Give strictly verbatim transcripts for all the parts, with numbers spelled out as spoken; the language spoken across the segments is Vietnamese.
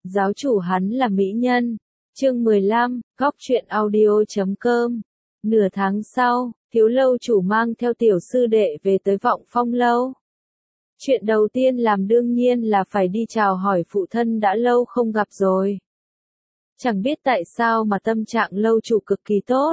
giáo chủ hắn là mỹ nhân. Chương mười lăm, góc truyện audio chấm com. Nửa tháng sau, Thiếu lâu chủ mang theo tiểu sư đệ về tới Vọng Phong lâu. Chuyện đầu tiên làm đương nhiên là phải đi chào hỏi phụ thân đã lâu không gặp rồi. Chẳng biết tại sao mà tâm trạng lâu chủ cực kỳ tốt.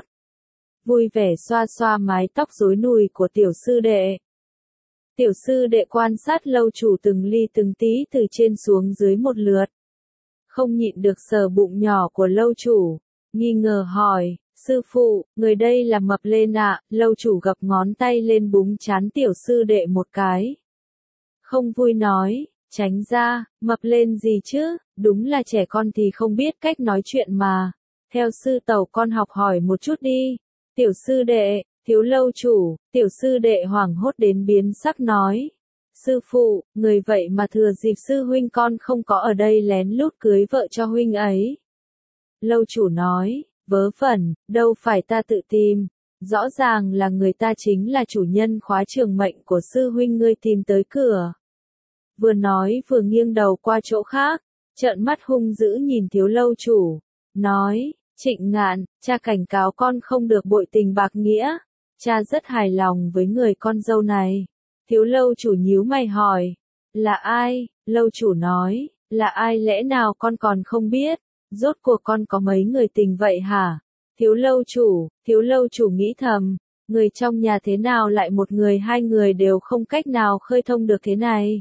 Vui vẻ xoa xoa mái tóc rối nùi của tiểu sư đệ. Tiểu sư đệ quan sát lâu chủ từng ly từng tí từ trên xuống dưới một lượt. Không nhịn được sờ bụng nhỏ của lâu chủ, nghi ngờ hỏi, sư phụ, người đây là mập lên ạ. Lâu chủ gập ngón tay lên búng trán tiểu sư đệ một cái. Không vui nói, tránh ra, mập lên gì chứ, đúng là trẻ con thì không biết cách nói chuyện mà. Theo sư tẩu con học hỏi một chút đi. Tiểu sư đệ, thiếu lâu chủ, tiểu sư đệ hoảng hốt đến biến sắc nói. Sư phụ, người vậy mà thừa dịp sư huynh con không có ở đây lén lút cưới vợ cho huynh ấy. Lâu chủ nói, vớ vẩn, đâu phải ta tự tìm. Rõ ràng là người ta chính là chủ nhân khóa trường mệnh của sư huynh ngươi tìm tới cửa. Vừa nói vừa nghiêng đầu qua chỗ khác, trợn mắt hung dữ nhìn thiếu lâu chủ. Nói, Trịnh Ngạn, cha cảnh cáo con không được bội tình bạc nghĩa. Cha rất hài lòng với người con dâu này. Thiếu lâu chủ nhíu mày hỏi, là ai? Lâu chủ nói, là ai lẽ nào con còn không biết, rốt cuộc con có mấy người tình vậy hả? Thiếu lâu chủ, thiếu lâu chủ nghĩ thầm, người trong nhà thế nào lại một người hai người đều không cách nào khơi thông được thế này?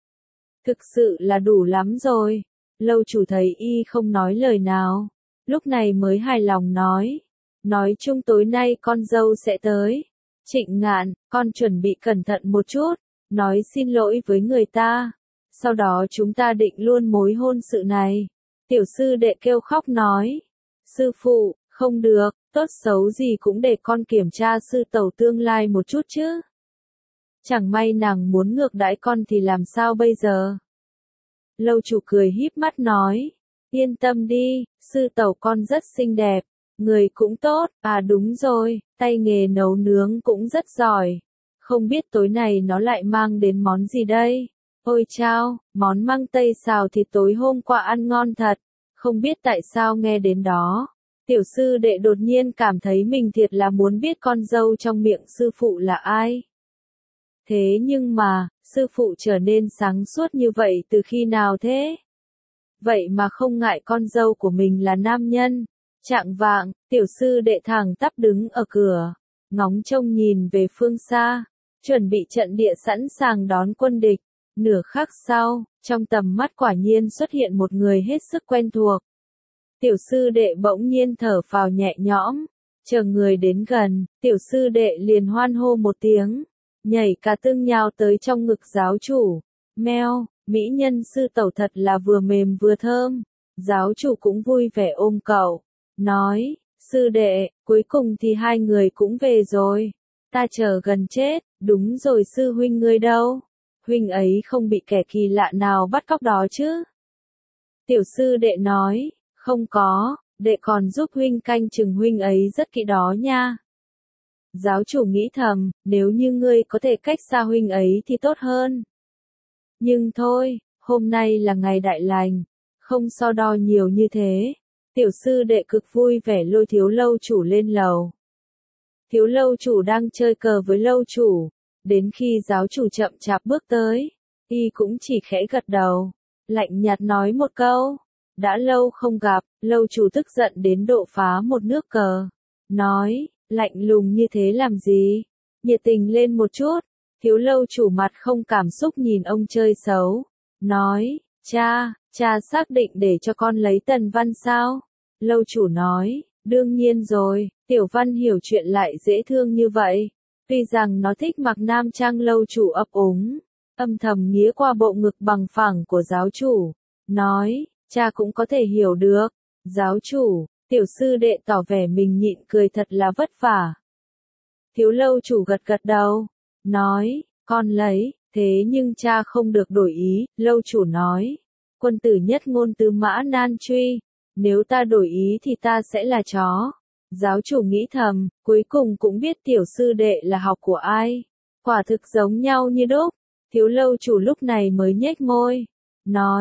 Thực sự là đủ lắm rồi. Lâu chủ thấy y không nói lời nào, lúc này mới hài lòng nói, nói chung tối nay con dâu sẽ tới. Trịnh Ngạn, con chuẩn bị cẩn thận một chút, nói xin lỗi với người ta. Sau đó chúng ta định luôn mối hôn sự này. Tiểu sư đệ kêu khóc nói. Sư phụ, không được, tốt xấu gì cũng để con kiểm tra sư tẩu tương lai một chút chứ. Chẳng may nàng muốn ngược đãi con thì làm sao bây giờ? Lâu chủ cười híp mắt nói. Yên tâm đi, sư tẩu con rất xinh đẹp. Người cũng tốt, à đúng rồi, tay nghề nấu nướng cũng rất giỏi. Không biết tối nay nó lại mang đến món gì đây? Ôi chao, món măng tây xào thịt tối hôm qua ăn ngon thật. Không biết tại sao nghe đến đó. Tiểu sư đệ đột nhiên cảm thấy mình thiệt là muốn biết con dâu trong miệng sư phụ là ai. Thế nhưng mà, sư phụ trở nên sáng suốt như vậy từ khi nào thế? Vậy mà không ngại con dâu của mình là nam nhân. Chạng vạng, tiểu sư đệ thẳng tắp đứng ở cửa, ngóng trông nhìn về phương xa, chuẩn bị trận địa sẵn sàng đón quân địch. Nửa khắc sau, trong tầm mắt quả nhiên xuất hiện một người hết sức quen thuộc. Tiểu sư đệ bỗng nhiên thở phào nhẹ nhõm, chờ người đến gần, tiểu sư đệ liền hoan hô một tiếng, nhảy cả tương nhào tới trong ngực giáo chủ. Meo, mỹ nhân sư tẩu thật là vừa mềm vừa thơm. Giáo chủ cũng vui vẻ ôm cậu. Nói, sư đệ, cuối cùng thì hai người cũng về rồi. Ta chờ gần chết, đúng rồi sư huynh ngươi đâu? Huynh ấy không bị kẻ kỳ lạ nào bắt cóc đó chứ? Tiểu sư đệ nói, không có, đệ còn giúp huynh canh chừng huynh ấy rất kỹ đó nha. Giáo chủ nghĩ thầm, nếu như ngươi có thể cách xa huynh ấy thì tốt hơn. Nhưng thôi, hôm nay là ngày đại lành, không so đo nhiều như thế. Tiểu sư đệ cực vui vẻ lôi thiếu lâu chủ lên lầu. Thiếu lâu chủ đang chơi cờ với lâu chủ. Đến khi giáo chủ chậm chạp bước tới, y cũng chỉ khẽ gật đầu, lạnh nhạt nói một câu. Đã lâu không gặp, lâu chủ tức giận đến độ phá một nước cờ. Nói, lạnh lùng như thế làm gì? Nhiệt tình lên một chút. Thiếu lâu chủ mặt không cảm xúc nhìn ông chơi xấu. Nói, cha, cha xác định để cho con lấy Tần Văn sao? Lâu chủ nói, đương nhiên rồi, Tiểu Văn hiểu chuyện lại dễ thương như vậy. Tuy rằng nó thích mặc nam trang. Lâu chủ ấp úng, âm thầm nghía qua bộ ngực bằng phẳng của giáo chủ. Nói, cha cũng có thể hiểu được. Giáo chủ, tiểu sư đệ tỏ vẻ mình nhịn cười thật là vất vả. Thiếu lâu chủ gật gật đầu. Nói, con lấy, thế nhưng cha không được đổi ý. Lâu chủ nói, quân tử nhất ngôn tứ mã nan truy. Nếu ta đổi ý thì ta sẽ là chó. Giáo chủ nghĩ thầm, cuối cùng cũng biết tiểu sư đệ là học của ai. Quả thực giống nhau như đúc. Thiếu lâu chủ lúc này mới nhếch môi. Nói,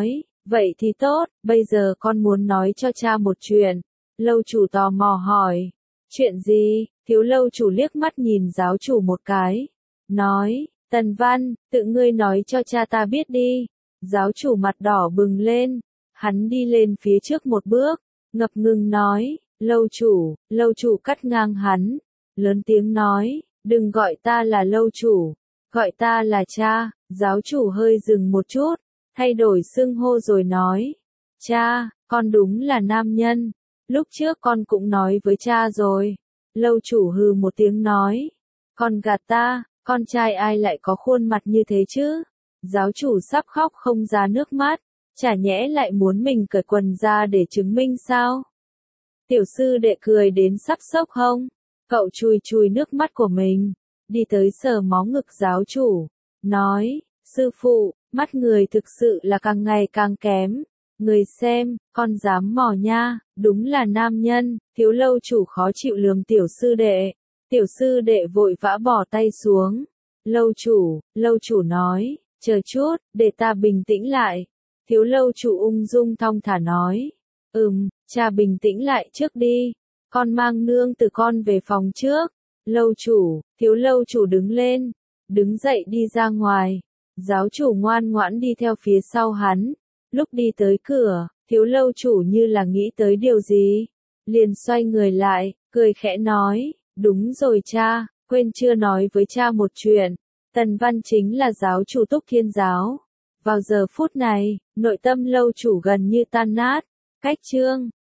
Vậy thì tốt, bây giờ con muốn nói cho cha một chuyện. Lâu chủ tò mò hỏi. Chuyện gì? Thiếu lâu chủ liếc mắt nhìn giáo chủ một cái. Nói, Tần Văn, tự ngươi nói cho cha ta biết đi. Giáo chủ mặt đỏ bừng lên. Hắn đi lên phía trước một bước, ngập ngừng nói, lâu chủ, lâu chủ cắt ngang hắn. Lớn tiếng nói, đừng gọi ta là lâu chủ, gọi ta là cha. Giáo chủ hơi dừng một chút, thay đổi xưng hô rồi nói, cha, con đúng là nam nhân. Lúc trước con cũng nói với cha rồi. Lâu chủ hừ một tiếng nói, con gạt ta, con trai ai lại có khuôn mặt như thế chứ? Giáo chủ sắp khóc không ra nước mắt, chả nhẽ lại muốn mình cởi quần ra để chứng minh sao? Tiểu sư đệ cười đến sắp sốc hông, cậu chùi chùi nước mắt của mình, đi tới sờ mó ngực giáo chủ, nói, sư phụ, mắt người thực sự là càng ngày càng kém. Người xem, con dám mò nha, đúng là nam nhân. Thiếu lâu chủ khó chịu lườm tiểu sư đệ. Tiểu sư đệ vội vã bỏ tay xuống. Lâu chủ, lâu chủ nói, chờ chút, để ta bình tĩnh lại. Thiếu lâu chủ ung dung thong thả nói, ừm, cha bình tĩnh lại trước đi. Con mang nương từ con về phòng trước. Lâu chủ, thiếu lâu chủ đứng lên, đứng dậy đi ra ngoài. Giáo chủ ngoan ngoãn đi theo phía sau hắn. Lúc đi tới cửa, thiếu lâu chủ như là nghĩ tới điều gì, liền xoay người lại, cười khẽ nói, đúng rồi cha, quên chưa nói với cha một chuyện. Tần Văn chính là giáo chủ Túc Thiên Giáo. Vào giờ phút này, nội tâm lâu chủ gần như tan nát. Cách chương